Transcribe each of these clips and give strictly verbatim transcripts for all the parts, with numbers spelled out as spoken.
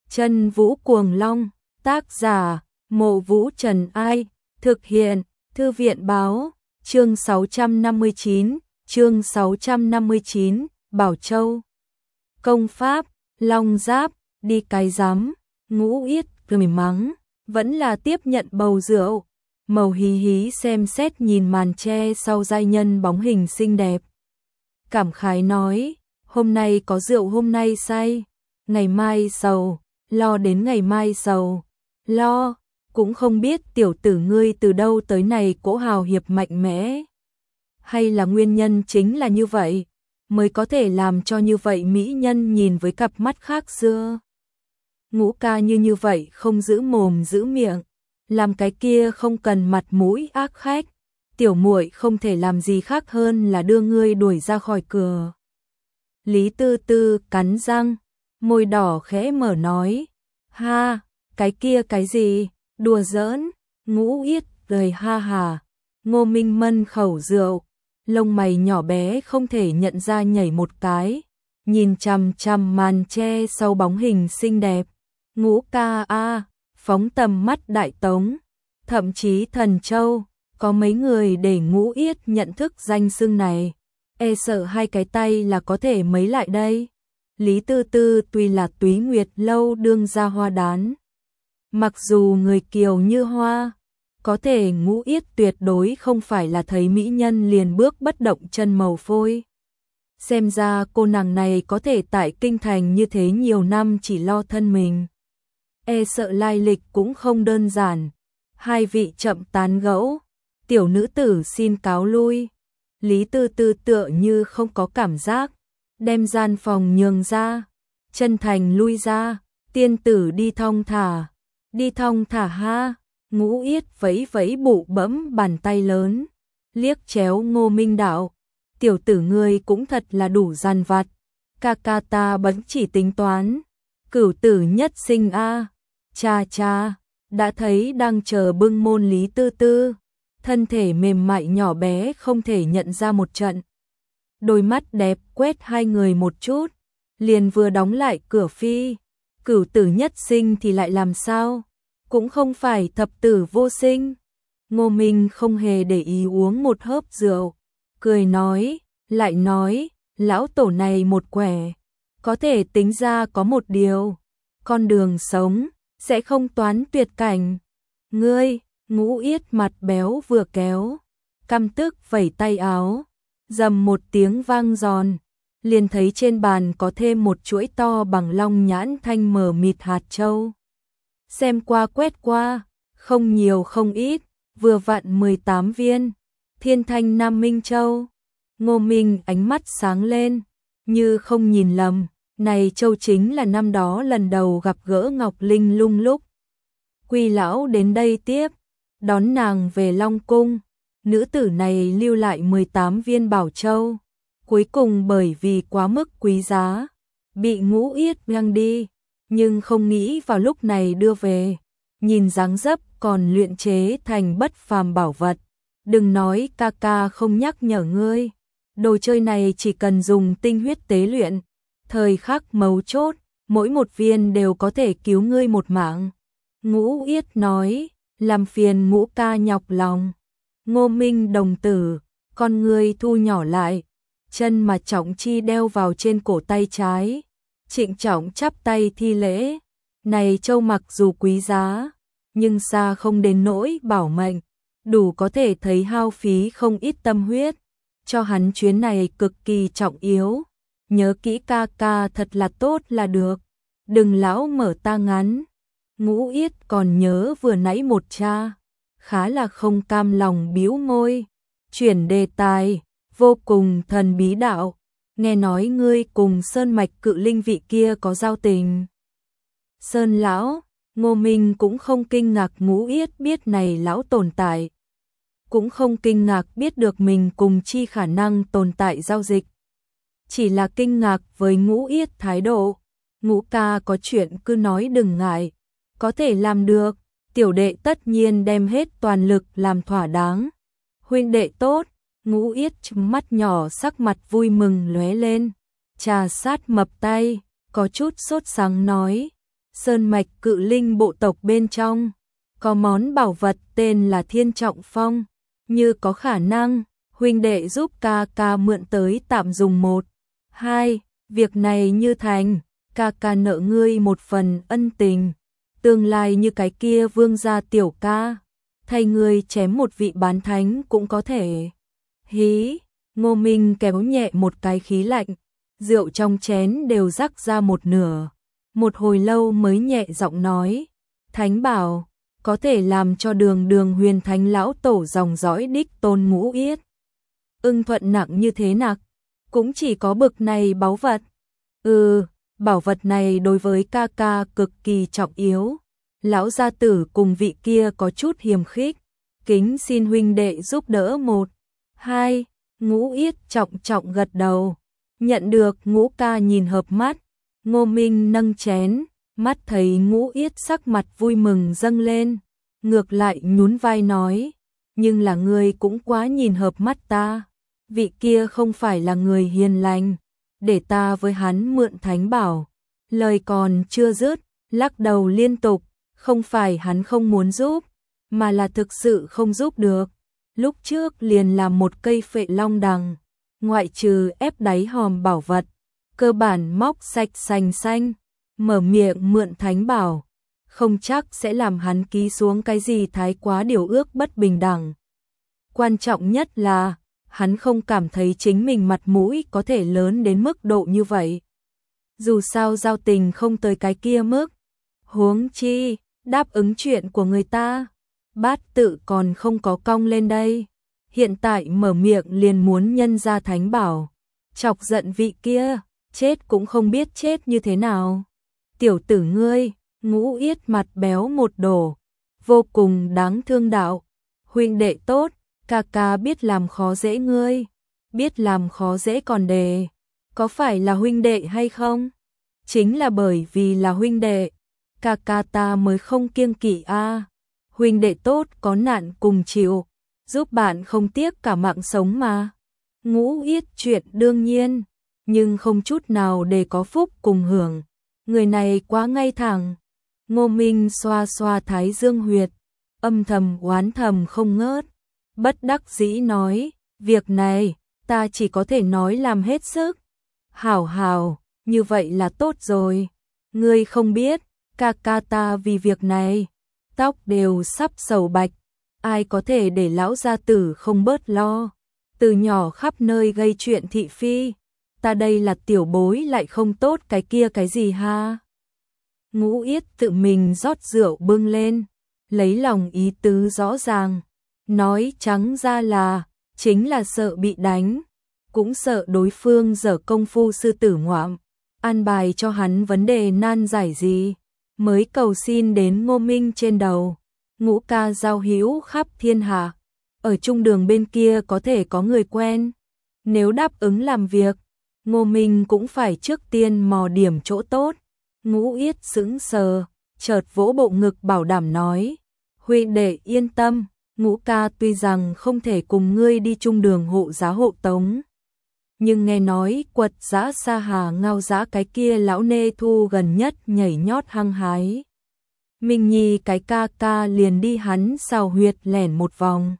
Chân Vũ Cuồng Long, tác giả, Mộ Vũ Trần Ai, thực hiện, Thư viện báo, chương sáu trăm năm mươi chín, chương sáu trăm năm mươi chín, Bảo Châu. Công pháp, Long Giáp, đi cái rắm, Ngũ Yết cười mắng, vẫn là tiếp nhận bầu rượu. Màu hí hí xem xét nhìn màn tre sau giai nhân bóng hình xinh đẹp. Cảm khái nói, hôm nay có rượu hôm nay say, ngày mai sầu, lo đến ngày mai sầu, lo, cũng không biết tiểu tử ngươi từ đâu tới này cỗ hào hiệp mạnh mẽ. Hay là nguyên nhân chính là như vậy, mới có thể làm cho như vậy mỹ nhân nhìn với cặp mắt khác xưa. Ngũ ca như như vậy không giữ mồm giữ miệng, làm cái kia không cần mặt mũi ác khách, tiểu muội không thể làm gì khác hơn là đưa ngươi đuổi ra khỏi cửa. Lý Tư Tư cắn răng, môi đỏ khẽ mở nói, ha, cái kia cái gì, đùa giỡn. Ngũ Yết cười ha hà, Ngô Minh mân khẩu rượu, lông mày nhỏ bé không thể nhận ra nhảy một cái, nhìn chằm chằm màn tre sau bóng hình xinh đẹp. Ngũ ca a, phóng tầm mắt Đại Tống, thậm chí Thần Châu, có mấy người để Ngũ Yết nhận thức danh xưng này, e sợ hai cái tay là có thể mấy lại đây. Lý Tư Tư tuy là Túy Nguyệt lâu đương gia hoa đán, mặc dù người kiều như hoa, có thể Ngũ Yết tuyệt đối không phải là thấy mỹ nhân liền bước bất động chân màu phôi. Xem ra cô nàng này có thể tại kinh thành như thế nhiều năm chỉ lo thân mình, e sợ lai lịch cũng không đơn giản. Hai vị chậm tán gẫu, tiểu nữ tử xin cáo lui. Lý Tư Tư tựa như không có cảm giác, đem gian phòng nhường ra, chân thành lui ra. Tiên tử đi thong thả, đi thong thả ha. Ngũ Yết vẫy vẫy bụ bẫm bàn tay lớn, liếc chéo Ngô Minh đạo, tiểu tử ngươi cũng thật là đủ gian vặt, ca ca ta bấn chỉ tính toán, cửu tử nhất sinh a. Cha cha, đã thấy đang chờ bưng môn Lý Tư Tư, thân thể mềm mại nhỏ bé không thể nhận ra một trận. Đôi mắt đẹp quét hai người một chút, liền vừa đóng lại cửa phi. Cửu tử nhất sinh thì lại làm sao, cũng không phải thập tử vô sinh. Ngô Minh không hề để ý uống một hớp rượu, cười nói, lại nói, lão tổ này một quẻ, có thể tính ra có một điều, con đường sống sẽ không toán tuyệt cảnh. Ngươi, Ngũ Yết mặt béo vừa kéo, căm tức vẩy tay áo, dầm một tiếng vang giòn, liền thấy trên bàn có thêm một chuỗi to bằng long nhãn thanh mờ mịt hạt châu. Xem qua quét qua, không nhiều không ít, vừa vặn mười tám viên, Thiên Thanh Nam Minh Châu. Ngô Minh ánh mắt sáng lên, như không nhìn lầm, này châu chính là năm đó lần đầu gặp gỡ Ngọc Linh Lung lúc Quy lão đến đây tiếp, đón nàng về Long Cung. Nữ tử này lưu lại mười tám viên bảo châu, cuối cùng bởi vì quá mức quý giá, bị Ngũ Yết mang đi, nhưng không nghĩ vào lúc này đưa về, nhìn dáng dấp còn luyện chế thành bất phàm bảo vật. Đừng nói ca ca không nhắc nhở ngươi, đồ chơi này chỉ cần dùng tinh huyết tế luyện, thời khắc mấu chốt, mỗi một viên đều có thể cứu ngươi một mạng. Ngũ Yết nói, làm phiền Ngũ ca nhọc lòng. Ngô Minh đồng tử, con ngươi thu nhỏ lại, chân mà trọng chi đeo vào trên cổ tay trái, trịnh trọng chắp tay thi lễ. Này châu mặc dù quý giá, nhưng xa không đến nỗi bảo mệnh, đủ có thể thấy hao phí không ít tâm huyết, cho hắn chuyến này cực kỳ trọng yếu. Nhớ kỹ ca ca thật là tốt là được, đừng lão mở ta ngắn. Ngũ Yết còn nhớ vừa nãy một cha, khá là không cam lòng bĩu môi, chuyển đề tài, vô cùng thần bí đạo, nghe nói ngươi cùng Sơn Mạch Cự Linh vị kia có giao tình. Sơn lão, Ngô Minh cũng không kinh ngạc Ngũ Yết biết này lão tồn tại, cũng không kinh ngạc biết được mình cùng chi khả năng tồn tại giao dịch, chỉ là kinh ngạc với Ngũ Yết thái độ. Ngũ ca có chuyện cứ nói đừng ngại, có thể làm được, tiểu đệ tất nhiên đem hết toàn lực làm thỏa đáng. Huynh đệ tốt. Ngũ Yết mắt nhỏ sắc mặt vui mừng lóe lên, trà sát mập tay, có chút sốt sắng nói, Sơn mạch cự linh bộ tộc bên trong, có món bảo vật tên là Thiên Trọng Phong, như có khả năng, huynh đệ giúp ca ca mượn tới tạm dùng một. Hai, việc này như thành, ca ca nợ ngươi một phần ân tình, tương lai như cái kia vương gia tiểu ca, thay ngươi chém một vị bán thánh cũng có thể. Hí, Ngô Minh kéo nhẹ một cái khí lạnh, rượu trong chén đều rắc ra một nửa, một hồi lâu mới nhẹ giọng nói, thánh bảo, có thể làm cho đường đường huyền thánh lão tổ dòng dõi đích tôn Ngũ Yết ưng thuận nặng như thế nặc, cũng chỉ có bực này báu vật. Ừ, bảo vật này đối với ca ca cực kỳ trọng yếu. Lão gia tử cùng vị kia có chút hiềm khích, kính xin huynh đệ giúp đỡ một. Hai, Ngũ Yết trọng trọng gật đầu, nhận được. Ngũ ca nhìn hợp mắt, Ngô Minh nâng chén, mắt thấy Ngũ Yết sắc mặt vui mừng dâng lên, ngược lại nhún vai nói, nhưng là ngươi cũng quá nhìn hợp mắt ta, vị kia không phải là người hiền lành, để ta với hắn mượn thánh bảo. Lời còn chưa dứt, lắc đầu liên tục, không phải hắn không muốn giúp, mà là thực sự không giúp được. Lúc trước liền làm một cây phệ long đằng, ngoại trừ ép đáy hòm bảo vật, cơ bản móc sạch sành xanh, mở miệng mượn thánh bảo, không chắc sẽ làm hắn ký xuống cái gì thái quá điều ước bất bình đẳng. Quan trọng nhất là, hắn không cảm thấy chính mình mặt mũi có thể lớn đến mức độ như vậy. Dù sao giao tình không tới cái kia mức, huống chi, đáp ứng chuyện của người ta, bát tự còn không có cong lên đây. Hiện tại mở miệng liền muốn nhân ra thánh bảo, chọc giận vị kia, chết cũng không biết chết như thế nào. Tiểu tử ngươi, Ngũ Yết mặt béo một đổ, vô cùng đáng thương đạo. Huynh đệ tốt, ca ca biết làm khó dễ ngươi, biết làm khó dễ còn đề, có phải là huynh đệ hay không? Chính là bởi vì là huynh đệ, ca ca ta mới không kiêng kỵ a. Huynh đệ tốt có nạn cùng chịu, giúp bạn không tiếc cả mạng sống mà. Ngũ Yết chuyện đương nhiên, nhưng không chút nào để có phúc cùng hưởng. Người này quá ngay thẳng. Ngô Minh xoa xoa thái dương huyệt, âm thầm oán thầm không ngớt. Bất đắc dĩ nói, việc này, ta chỉ có thể nói làm hết sức. Hảo hảo, như vậy là tốt rồi. Ngươi không biết, ca ca ta vì việc này, tóc đều sắp sầu bạch. Ai có thể để lão gia tử không bớt lo. Từ nhỏ khắp nơi gây chuyện thị phi. Ta đây là tiểu bối lại không tốt cái kia cái gì ha. Ngũ Yết tự mình rót rượu bưng lên, lấy lòng ý tứ rõ ràng. Nói trắng ra là, chính là sợ bị đánh, cũng sợ đối phương dở công phu sư tử ngoạm, an bài cho hắn vấn đề nan giải gì, mới cầu xin đến Ngô Minh trên đầu. Ngũ ca giao hữu khắp thiên hạ, ở trung đường bên kia có thể có người quen. Nếu đáp ứng làm việc, Ngô Minh cũng phải trước tiên mò điểm chỗ tốt. Ngũ Yết sững sờ, chợt vỗ bộ ngực bảo đảm nói, huynh đệ yên tâm, Ngũ ca tuy rằng không thể cùng ngươi đi chung đường hộ giá hộ tống, nhưng nghe nói quật giã xa hà ngao giã cái kia lão nê thu gần nhất nhảy nhót hăng hái. Minh Nhi cái ca ca liền đi hắn xào huyệt lẻn một vòng.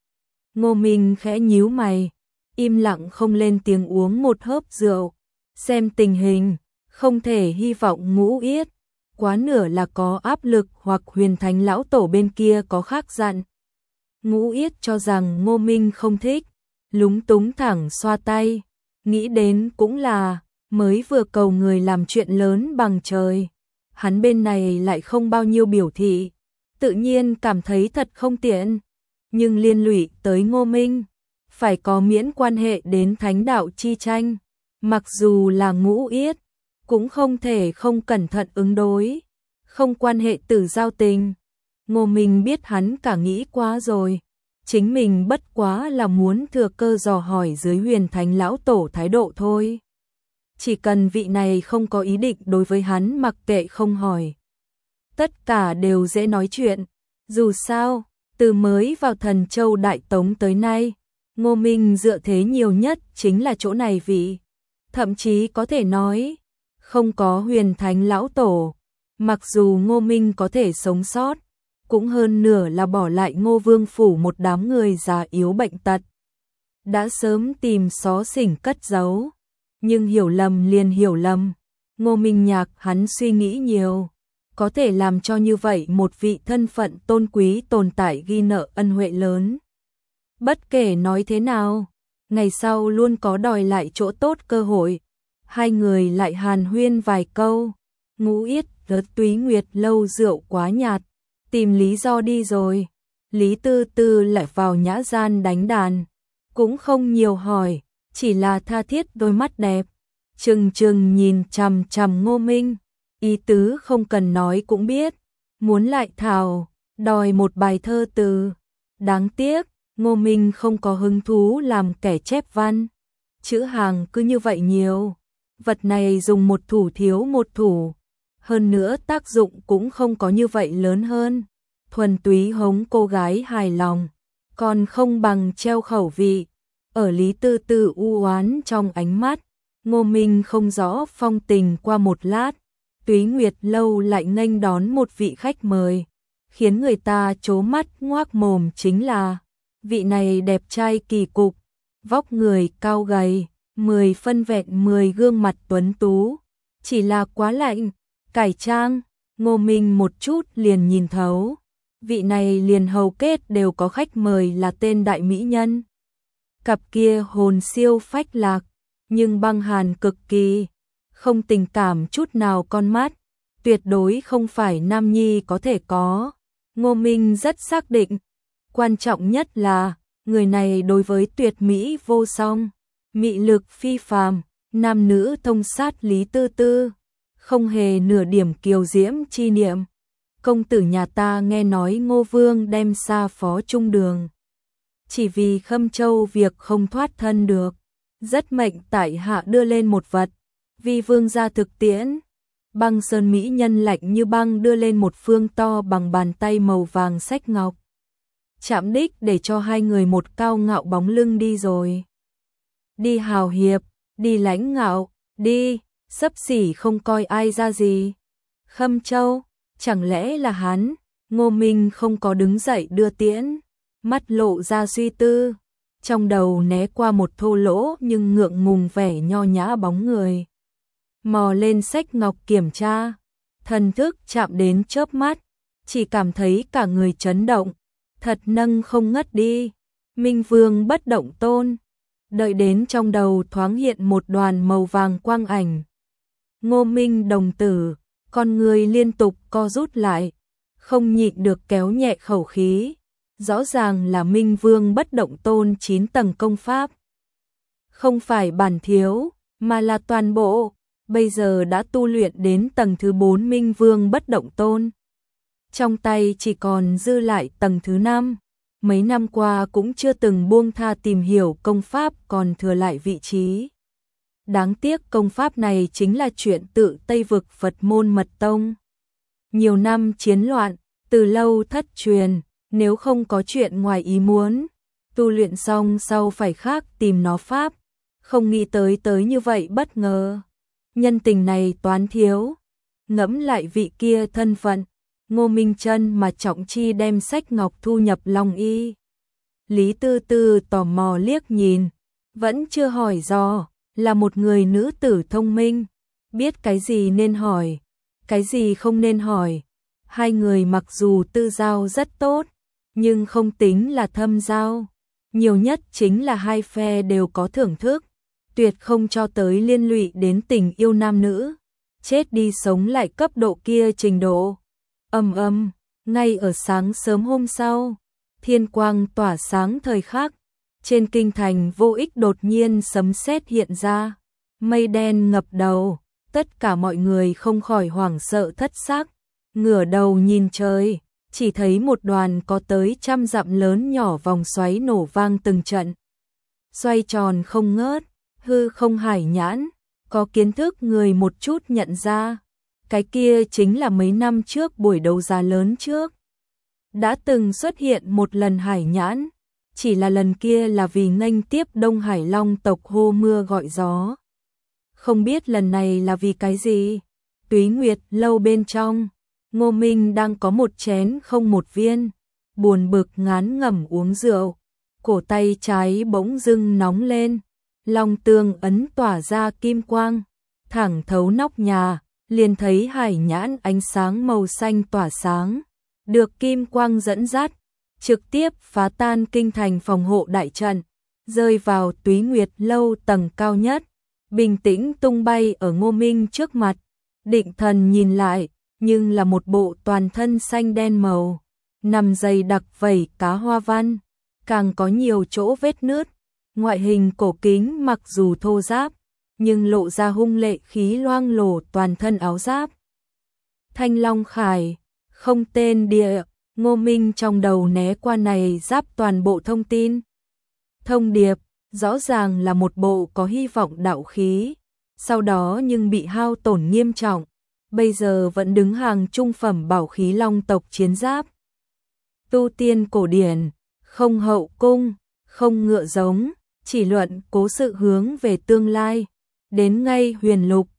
Ngô Minh khẽ nhíu mày, im lặng không lên tiếng uống một hớp rượu. Xem tình hình, không thể hy vọng Ngũ Yết quá nửa là có áp lực hoặc huyền thánh lão tổ bên kia có khác dặn. Ngũ Yết cho rằng Ngô Minh không thích, lúng túng thẳng xoa tay, nghĩ đến cũng là, mới vừa cầu người làm chuyện lớn bằng trời. Hắn bên này lại không bao nhiêu biểu thị, tự nhiên cảm thấy thật không tiện, nhưng liên lụy tới Ngô Minh, phải có miễn quan hệ đến thánh đạo chi tranh, mặc dù là Ngũ Yết, cũng không thể không cẩn thận ứng đối, không quan hệ tử giao tình. Ngô Minh biết hắn cả nghĩ quá rồi, chính mình bất quá là muốn thừa cơ dò hỏi dưới huyền thánh lão tổ thái độ thôi. Chỉ cần vị này không có ý định đối với hắn mặc kệ không hỏi. Tất cả đều dễ nói chuyện. Dù sao, từ mới vào Thần Châu Đại Tống tới nay, Ngô Minh dựa thế nhiều nhất chính là chỗ này vị. Thậm chí có thể nói, không có huyền thánh lão tổ, Mặc dù Ngô Minh có thể sống sót, cũng hơn nửa là bỏ lại Ngô Vương phủ một đám người già yếu bệnh tật. Đã sớm tìm xó xỉnh cất giấu, nhưng hiểu lầm liền hiểu lầm. Ngô Minh Nhạc hắn suy nghĩ nhiều, có thể làm cho như vậy một vị thân phận tôn quý tồn tại ghi nợ ân huệ lớn. Bất kể nói thế nào, ngày sau luôn có đòi lại chỗ tốt cơ hội. Hai người lại hàn huyên vài câu. Ngũ Yết rớt Túy Nguyệt lâu rượu quá nhạt, tìm lý do đi rồi. Lý Tư Tư lại vào nhã gian đánh đàn, cũng không nhiều hỏi, chỉ là tha thiết đôi mắt đẹp, trừng trừng nhìn chằm chằm Ngô Minh, ý tứ không cần nói cũng biết, muốn lại thảo, đòi một bài thơ từ. Đáng tiếc, Ngô Minh không có hứng thú làm kẻ chép văn, chữ hàng cứ như vậy nhiều, vật này dùng một thủ thiếu một thủ, hơn nữa tác dụng cũng không có như vậy lớn hơn, thuần túy hống cô gái hài lòng, còn không bằng treo khẩu vị. Ở Lý Tư Tư u oán trong ánh mắt, Ngô Minh không rõ phong tình. Qua một lát, Túy Nguyệt lâu lại nghênh đón một vị khách mời, khiến người ta trố mắt ngoác mồm chính là vị này đẹp trai kỳ cục, vóc người cao gầy, mười phân vẹn mười gương mặt tuấn tú, chỉ là quá lạnh, cải trang, Ngô Minh một chút liền nhìn thấu, vị này liền hầu kết đều có khách mời là tên đại mỹ nhân. Cặp kia hồn siêu phách lạc, nhưng băng hàn cực kỳ, không tình cảm chút nào con mắt, tuyệt đối không phải nam nhi có thể có. Ngô Minh rất xác định, quan trọng nhất là, người này đối với tuyệt mỹ vô song, mị lực phi phàm, nam nữ thông sát Lý Tư Tư, không hề nửa điểm kiều diễm chi niệm. Công tử nhà ta nghe nói Ngô Vương đem xa phó trung đường, chỉ vì Khâm Châu việc không thoát thân được, rất mệnh tại hạ đưa lên một vật, vì vương gia thực tiễn. Băng sơn mỹ nhân lạnh như băng đưa lên một phương to bằng bàn tay màu vàng sách ngọc. Chạm đích để cho hai người một cao ngạo bóng lưng đi rồi. Đi hào hiệp, đi lãnh ngạo, đi, xấp xỉ không coi ai ra gì. Khâm Châu, chẳng lẽ là hắn? Ngô Minh không có đứng dậy đưa tiễn, mắt lộ ra suy tư, trong đầu né qua một thô lỗ nhưng ngượng ngùng vẻ nho nhã bóng người. Mò lên sách ngọc kiểm tra, thần thức chạm đến chớp mắt, chỉ cảm thấy cả người chấn động, thật nâng không ngất đi. Minh Vương bất động tôn, đợi đến trong đầu thoáng hiện một đoàn màu vàng quang ảnh. Ngô Minh đồng tử, con người liên tục co rút lại, không nhịn được kéo nhẹ khẩu khí. Rõ ràng là Minh Vương bất động tôn chín tầng công pháp. Không phải bản thiếu, mà là toàn bộ, bây giờ đã tu luyện đến tầng thứ bốn Minh Vương bất động tôn. Trong tay chỉ còn dư lại tầng thứ năm, mấy năm qua cũng chưa từng buông tha tìm hiểu công pháp còn thừa lại vị trí. Đáng tiếc công pháp này chính là chuyện tự Tây vực Phật môn mật tông. Nhiều năm chiến loạn, từ lâu thất truyền. Nếu không có chuyện ngoài ý muốn, tu luyện xong sau phải khác tìm nó pháp, không nghĩ tới tới như vậy bất ngờ. Nhân tình này toán thiếu, ngẫm lại vị kia thân phận, Ngô Minh Chân mà trọng chi đem sách ngọc thu nhập Long Y. Lý Tư Tư tò mò liếc nhìn, vẫn chưa hỏi dò, là một người nữ tử thông minh, biết cái gì nên hỏi, cái gì không nên hỏi. Hai người mặc dù tư giao rất tốt, nhưng không tính là thâm giao, nhiều nhất chính là hai phe đều có thưởng thức, tuyệt không cho tới liên lụy đến tình yêu nam nữ, chết đi sống lại cấp độ kia trình độ. Ầm ầm, ngay ở sáng sớm hôm sau, thiên quang tỏa sáng thời khắc, trên kinh thành vô ích đột nhiên sấm sét hiện ra, mây đen ngập đầu, tất cả mọi người không khỏi hoảng sợ thất xác, ngửa đầu nhìn trời. Chỉ thấy một đoàn có tới trăm dặm lớn nhỏ vòng xoáy nổ vang từng trận. Xoay tròn không ngớt, hư không hải nhãn, có kiến thức người một chút nhận ra. Cái kia chính là mấy năm trước buổi đấu giá lớn trước. Đã từng xuất hiện một lần hải nhãn, chỉ là lần kia là vì nghênh tiếp Đông Hải Long tộc hô mưa gọi gió. Không biết lần này là vì cái gì. Túy Nguyệt lâu bên trong, Ngô Minh đang có một chén không một viên, buồn bực ngán ngẩm uống rượu, cổ tay trái bỗng dưng nóng lên, long tương ấn tỏa ra kim quang, thẳng thấu nóc nhà, liền thấy hải nhãn ánh sáng màu xanh tỏa sáng, được kim quang dẫn dắt, trực tiếp phá tan kinh thành phòng hộ đại trận, rơi vào Túy Nguyệt lâu tầng cao nhất, bình tĩnh tung bay ở Ngô Minh trước mặt. Định thần nhìn lại, nhưng là một bộ toàn thân xanh đen màu, nằm dày đặc vảy cá hoa văn, càng có nhiều chỗ vết nứt, ngoại hình cổ kính mặc dù thô ráp, nhưng lộ ra hung lệ khí loang lổ toàn thân áo giáp. Thanh Long Khải, không tên địa, Ngô Minh trong đầu né qua này giáp toàn bộ thông tin. Thông điệp, rõ ràng là một bộ có hy vọng đạo khí, sau đó nhưng bị hao tổn nghiêm trọng, bây giờ vẫn đứng hàng trung phẩm bảo khí long tộc chiến giáp. Tu tiên cổ điển, không hậu cung, không ngựa giống, chỉ luận cố sự hướng về tương lai, đến ngay huyền lục,